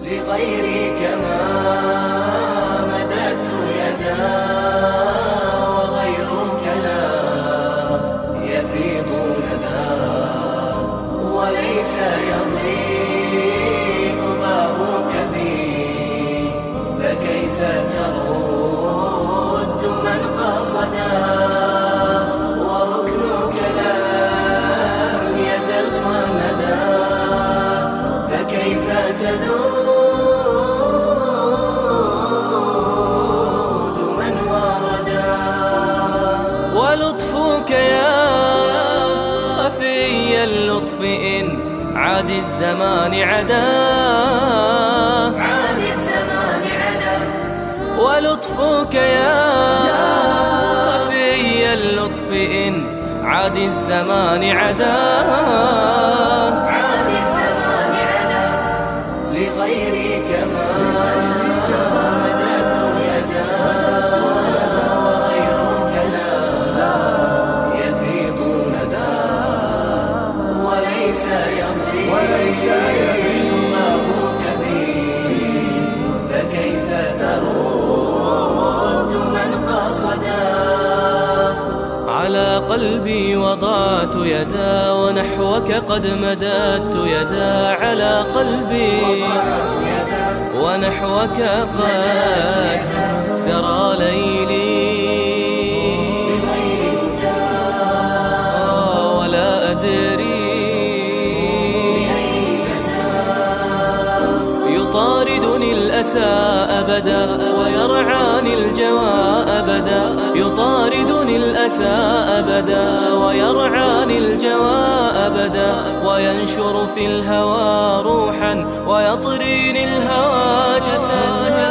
لغيرك ما مددت يدا وغيرك لا يفيض ندى وليس يضيق بابك بي فكيف ترد من قصدا وركنك لم يزل صمدا فكيف تذود من وردا ولطفك يا خفي اللطف إن عاد الزمان عدا ولطفك يا خفي اللطف إن عاد الزمان عدا لغيرك ما مددت يدا وغيرك لا يفيض ندى وليس يضيق بابك بي فكيف ترد من قصدا على قلبي وضعت يدا ونحوك قد مددت يدا على قلبي ونحوك قد سرى ليلي ولا أدري يطاردني الأسى أبدا ويرعاني الجوى أبدا يطاردني الأسى أبدا ويرعاني الجوى أبدا وينشر في الهوى روحا ويطريني الهوى جسدا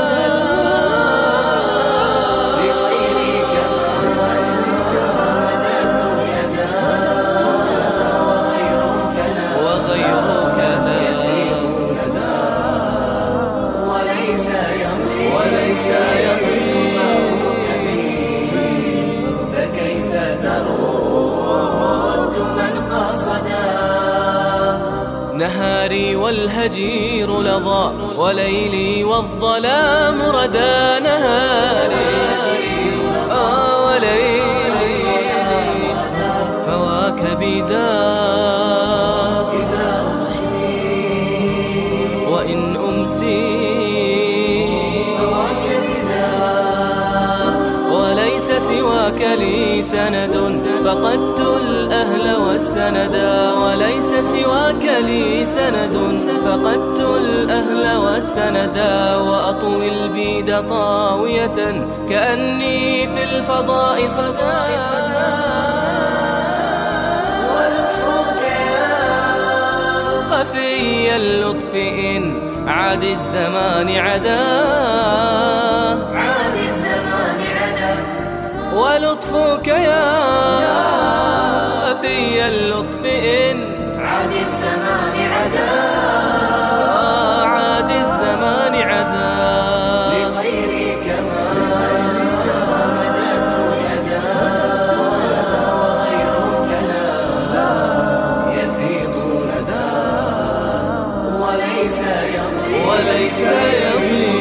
لغيرك ما مددت يدا وغيرك لا يفيض ندى وليس يضيق بابك بي فكيف ترد من قصدا نهاري والهجير لظى وليلي والظلام ردى نهاري وليلي فواك بداء وإن أمسي وليس سواك لي سند فقدت الأهل والسندا وليس سواك لي سند فقدت الأهل والسندا وأطوي البيد طاوية كأني في الفضاء صدى ولطفك يا خفي اللطف إن عاد الزمان عدا ولطفك يا خفي اللطف إن عاد الزمان عدا لغيرك ما مددت يدا وغيرك لا يفيض ندى وليس يضيق